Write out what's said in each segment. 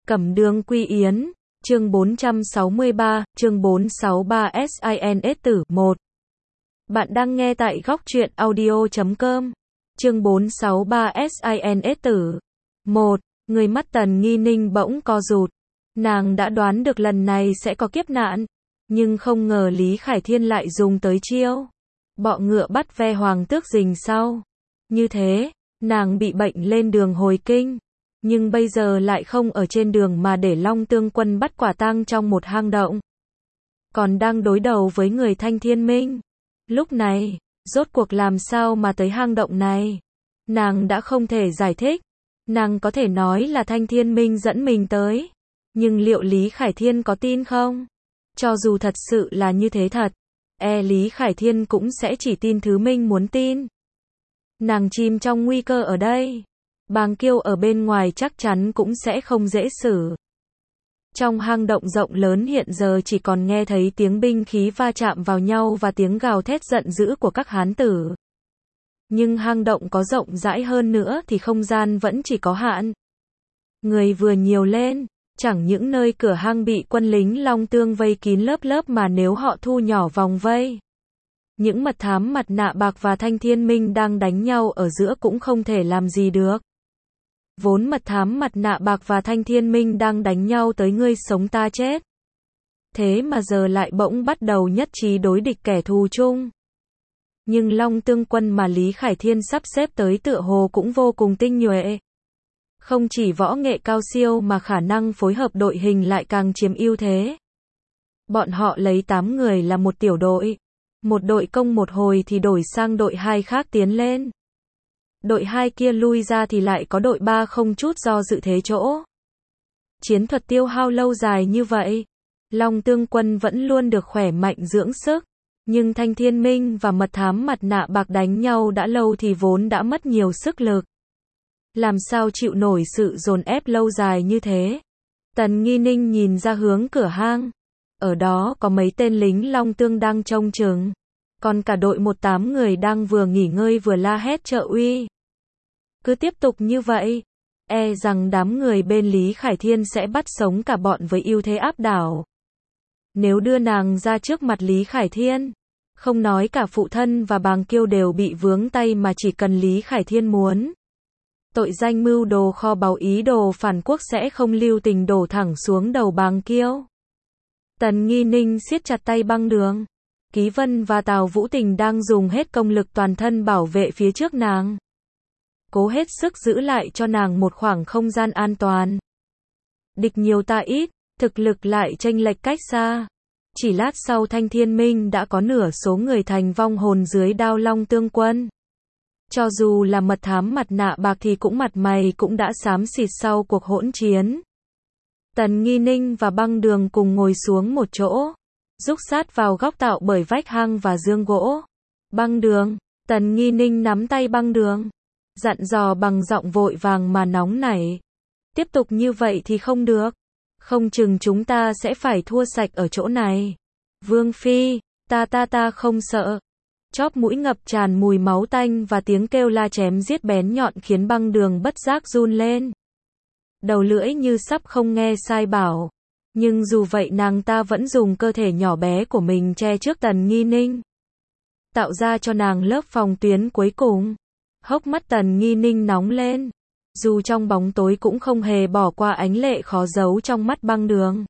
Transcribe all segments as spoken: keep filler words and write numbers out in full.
Cẩm Đường Quy Yến, chương bốn trăm sáu mươi ba, chương bốn trăm sáu mươi ba SINS tử, một. Bạn đang nghe tại góc truyện audio chấm com. Chương bốn trăm sáu mươi ba SINS tử. một. Người mắt Tần Nghi Ninh bỗng co rụt. Nàng đã đoán được lần này sẽ có kiếp nạn, nhưng không ngờ Lý Khải Thiên lại dùng tới chiêu bọ ngựa bắt ve hoàng tước rình sau. Như thế, nàng bị bệnh lên đường hồi kinh, nhưng bây giờ lại không ở trên đường mà để Long Tương Quân bắt quả tang trong một hang động. Còn đang đối đầu với người Thanh Thiên Minh. Lúc này, rốt cuộc làm sao mà tới hang động này? Nàng đã không thể giải thích. Nàng có thể nói là Thanh Thiên Minh dẫn mình tới. Nhưng liệu Lý Khải Thiên có tin không? Cho dù thật sự là như thế thật, e Lý Khải Thiên cũng sẽ chỉ tin thứ mình muốn tin. Nàng chìm trong nguy cơ ở đây. Bàng Kiêu ở bên ngoài chắc chắn cũng sẽ không dễ xử. Trong hang động rộng lớn hiện giờ chỉ còn nghe thấy tiếng binh khí va chạm vào nhau và tiếng gào thét giận dữ của các hán tử. Nhưng hang động có rộng rãi hơn nữa thì không gian vẫn chỉ có hạn. Người vừa nhiều lên, chẳng những nơi cửa hang bị quân lính Long Tương vây kín lớp lớp mà nếu họ thu nhỏ vòng vây, những mật thám mặt nạ bạc và Thanh Thiên Minh đang đánh nhau ở giữa cũng không thể làm gì được. Vốn mật thám mặt nạ bạc và Thanh Thiên Minh đang đánh nhau tới ngươi sống ta chết. Thế mà giờ lại bỗng bắt đầu nhất trí đối địch kẻ thù chung. Nhưng Long Tương Quân mà Lý Khải Thiên sắp xếp tới tựa hồ cũng vô cùng tinh nhuệ. Không chỉ võ nghệ cao siêu mà khả năng phối hợp đội hình lại càng chiếm ưu thế. Bọn họ lấy tám người là một tiểu đội. Một đội công một hồi thì đổi sang đội hai khác tiến lên. Đội hai kia lui ra thì lại có đội ba không chút do dự thế chỗ. Chiến thuật tiêu hao lâu dài như vậy, Long Tương Quân vẫn luôn được khỏe mạnh dưỡng sức. Nhưng Thanh Thiên Minh và mật thám mặt nạ bạc đánh nhau đã lâu thì vốn đã mất nhiều sức lực. Làm sao chịu nổi sự dồn ép lâu dài như thế? Tần Nghi Ninh nhìn ra hướng cửa hang. Ở đó có mấy tên lính Long Tương đang trông chừng. Còn cả đội một tám người đang vừa nghỉ ngơi vừa la hét trợ uy. Cứ tiếp tục như vậy, e rằng đám người bên Lý Khải Thiên sẽ bắt sống cả bọn với ưu thế áp đảo. Nếu đưa nàng ra trước mặt Lý Khải Thiên, không nói cả phụ thân và Bàng Kiêu đều bị vướng tay mà chỉ cần Lý Khải Thiên muốn. Tội danh mưu đồ kho báu ý đồ phản quốc sẽ không lưu tình đổ thẳng xuống đầu Bàng Kiêu. Tần Nghi Ninh siết chặt tay Băng Đường. Ký Vân và Tào Vũ Tình đang dùng hết công lực toàn thân bảo vệ phía trước nàng. Cố hết sức giữ lại cho nàng một khoảng không gian an toàn. Địch nhiều ta ít, thực lực lại chênh lệch cách xa. Chỉ lát sau Thanh Thiên Minh đã có nửa số người thành vong hồn dưới đao Long Tương Quân. Cho dù là mật thám mặt nạ bạc thì cũng mặt mày cũng đã xám xịt sau cuộc hỗn chiến. Tần Nghi Ninh và Băng Đường cùng ngồi xuống một chỗ, rúc sát vào góc tạo bởi vách hang và dương gỗ. Băng Đường, Tần Nghi Ninh nắm tay Băng Đường, dặn dò bằng giọng vội vàng mà nóng nảy. Tiếp tục như vậy thì không được. Không chừng chúng ta sẽ phải thua sạch ở chỗ này. Vương Phi, ta ta ta không sợ. Chóp mũi ngập tràn mùi máu tanh và tiếng kêu la chém giết bén nhọn khiến Băng Đường bất giác run lên. Đầu lưỡi như sắp không nghe sai bảo. Nhưng dù vậy nàng ta vẫn dùng cơ thể nhỏ bé của mình che trước Tần Nghi Ninh, tạo ra cho nàng lớp phòng tuyến cuối cùng. Hốc mắt Tần Nghi Ninh nóng lên. Dù trong bóng tối cũng không hề bỏ qua ánh lệ khó giấu trong mắt Băng Đường.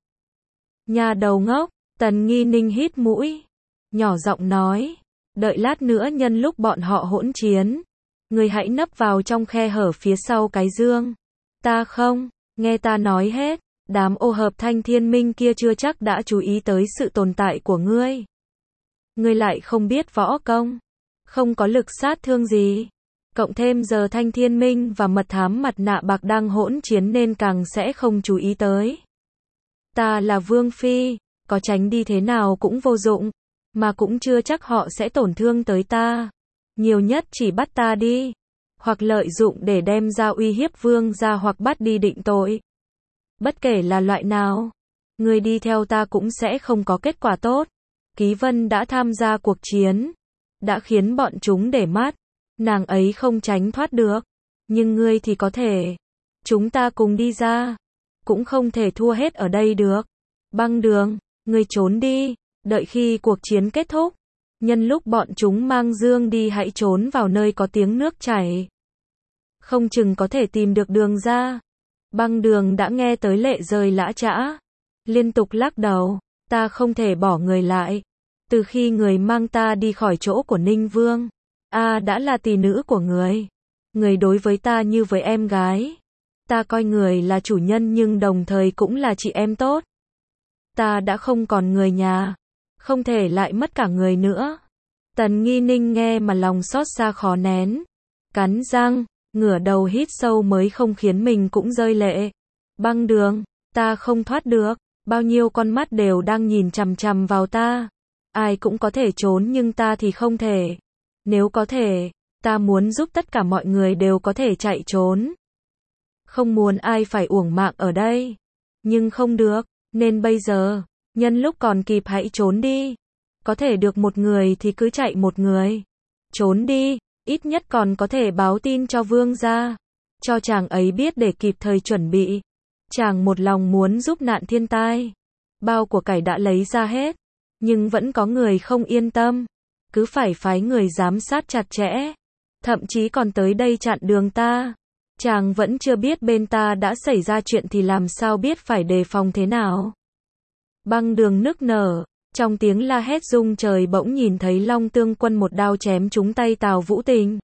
Nhà đầu ngốc, Tần Nghi Ninh hít mũi, nhỏ giọng nói, đợi lát nữa nhân lúc bọn họ hỗn chiến, người hãy nấp vào trong khe hở phía sau cái dương. Ta không, nghe ta nói hết, đám ô hợp Thanh Thiên Minh kia chưa chắc đã chú ý tới sự tồn tại của ngươi. Ngươi lại không biết võ công, không có lực sát thương gì. Cộng thêm giờ Thanh Thiên Minh và mật thám mặt nạ bạc đang hỗn chiến nên càng sẽ không chú ý tới. Ta là Vương Phi, có tránh đi thế nào cũng vô dụng, mà cũng chưa chắc họ sẽ tổn thương tới ta. Nhiều nhất chỉ bắt ta đi, hoặc lợi dụng để đem ra uy hiếp vương gia hoặc bắt đi định tội. Bất kể là loại nào, người đi theo ta cũng sẽ không có kết quả tốt. Ký Vân đã tham gia cuộc chiến, đã khiến bọn chúng để mắt. Nàng ấy không tránh thoát được, nhưng ngươi thì có thể. Chúng ta cùng đi ra. cũng không thể thua hết ở đây được. Băng Đường, ngươi trốn đi, đợi khi cuộc chiến kết thúc. Nhân lúc bọn chúng mang Dương đi hãy trốn vào nơi có tiếng nước chảy. Không chừng có thể tìm được đường ra. Băng Đường đã nghe tới lệ rơi lã chã. Liên tục lắc đầu, ta không thể bỏ người lại. Từ khi người mang ta đi khỏi chỗ của Ninh Vương, a đã là tỷ nữ của người. Người đối với ta như với em gái. Ta coi người là chủ nhân nhưng đồng thời cũng là chị em tốt. Ta đã không còn người nhà, không thể lại mất cả người nữa. Tần Nghi Ninh nghe mà lòng xót xa khó nén. Cắn răng, ngửa đầu hít sâu mới không khiến mình cũng rơi lệ. Băng Đường, ta không thoát được, bao nhiêu con mắt đều đang nhìn chằm chằm vào ta. Ai cũng có thể trốn nhưng ta thì không thể. Nếu có thể, ta muốn giúp tất cả mọi người đều có thể chạy trốn. Không muốn ai phải uổng mạng ở đây. Nhưng không được, nên bây giờ, nhân lúc còn kịp hãy trốn đi. Có thể được một người thì cứ chạy một người. Trốn đi, ít nhất còn có thể báo tin cho vương gia. Cho chàng ấy biết để kịp thời chuẩn bị. Chàng một lòng muốn giúp nạn thiên tai. Bao của cải đã lấy ra hết. Nhưng vẫn có người không yên tâm. Cứ phải phái người giám sát chặt chẽ. Thậm chí còn tới đây chặn đường ta. Chàng vẫn chưa biết bên ta đã xảy ra chuyện thì làm sao biết phải đề phòng thế nào. Băng Đường nức nở. Trong tiếng la hét rung trời bỗng nhìn thấy Long Tương Quân một đao chém trúng tay Tào Vũ Tình.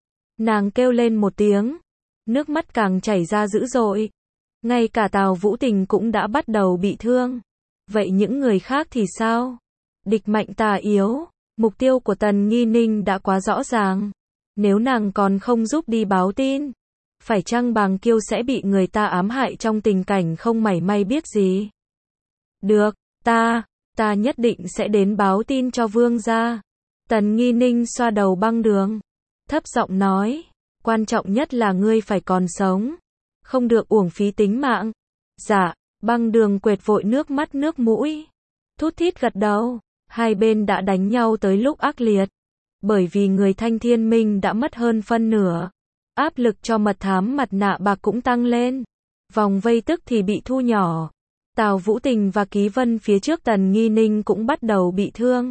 Nàng kêu lên một tiếng. Nước mắt càng chảy ra dữ dội. Ngay cả Tào Vũ Tình cũng đã bắt đầu bị thương. Vậy những người khác thì sao? Địch mạnh tà yếu. Mục tiêu của Tần Nghi Ninh đã quá rõ ràng. Nếu nàng còn không giúp đi báo tin, phải chăng Bàng Kiêu sẽ bị người ta ám hại trong tình cảnh không mảy may biết gì? Được, ta, ta nhất định sẽ đến báo tin cho vương gia. Tần Nghi Ninh xoa đầu Băng Đường, thấp giọng nói, quan trọng nhất là ngươi phải còn sống, không được uổng phí tính mạng. Dạ, Băng Đường quệt vội nước mắt nước mũi, thút thít gật đầu. Hai bên đã đánh nhau tới lúc ác liệt. Bởi vì người Thanh Thiên Minh đã mất hơn phân nửa. Áp lực cho mật thám mặt nạ bạc cũng tăng lên. Vòng vây tức thì bị thu nhỏ. Tào Vũ Tình và Ký Vân phía trước Tần Nghi Ninh cũng bắt đầu bị thương.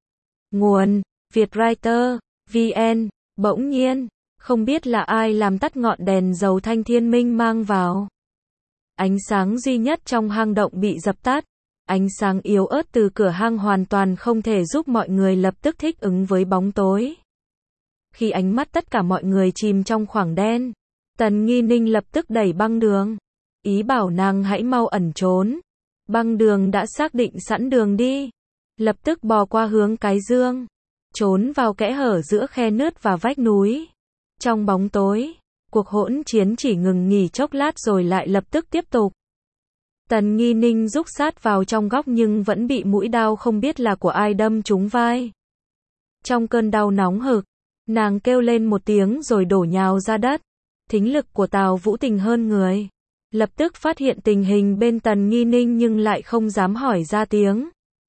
Nguồn Vietwriter vê en. Bỗng nhiên, không biết là ai làm tắt ngọn đèn dầu Thanh Thiên Minh mang vào. Ánh sáng duy nhất trong hang động bị dập tắt. Ánh sáng yếu ớt từ cửa hang hoàn toàn không thể giúp mọi người lập tức thích ứng với bóng tối. Khi ánh mắt tất cả mọi người chìm trong khoảng đen, Tần Nghi Ninh lập tức đẩy Băng Đường. Ý bảo nàng hãy mau ẩn trốn. Băng Đường đã xác định sẵn đường đi. Lập tức bò qua hướng cái dương. Trốn vào kẽ hở giữa khe nứt và vách núi. Trong bóng tối, cuộc hỗn chiến chỉ ngừng nghỉ chốc lát rồi lại lập tức tiếp tục. Tần Nghi Ninh rúc sát vào trong góc nhưng vẫn bị mũi đao không biết là của ai đâm trúng vai. Trong cơn đau nóng hực, nàng kêu lên một tiếng rồi đổ nhào ra đất. Thính lực của Tào Vũ Tình hơn người. Lập tức phát hiện tình hình bên Tần Nghi Ninh nhưng lại không dám hỏi ra tiếng.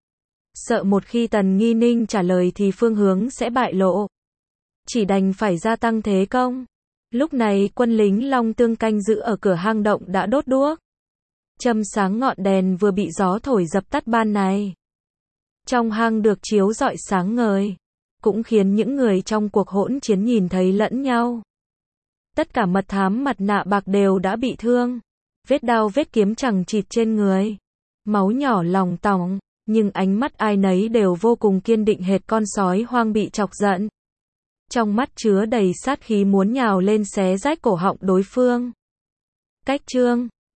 Sợ một khi Tần Nghi Ninh trả lời thì phương hướng sẽ bại lộ. Chỉ đành phải gia tăng thế công. Lúc này quân lính Long Tương canh giữ ở cửa hang động đã đốt đuốc. Châm sáng ngọn đèn vừa bị gió thổi dập tắt ban này. Trong hang được chiếu rọi sáng ngời, cũng khiến những người trong cuộc hỗn chiến nhìn thấy lẫn nhau. Tất cả mật thám mặt nạ bạc đều đã bị thương. Vết đao vết kiếm chằng chịt trên người. Máu nhỏ lòng tòng, nhưng ánh mắt ai nấy đều vô cùng kiên định hệt con sói hoang bị chọc giận. Trong mắt chứa đầy sát khí muốn nhào lên xé rách cổ họng đối phương. Cách chương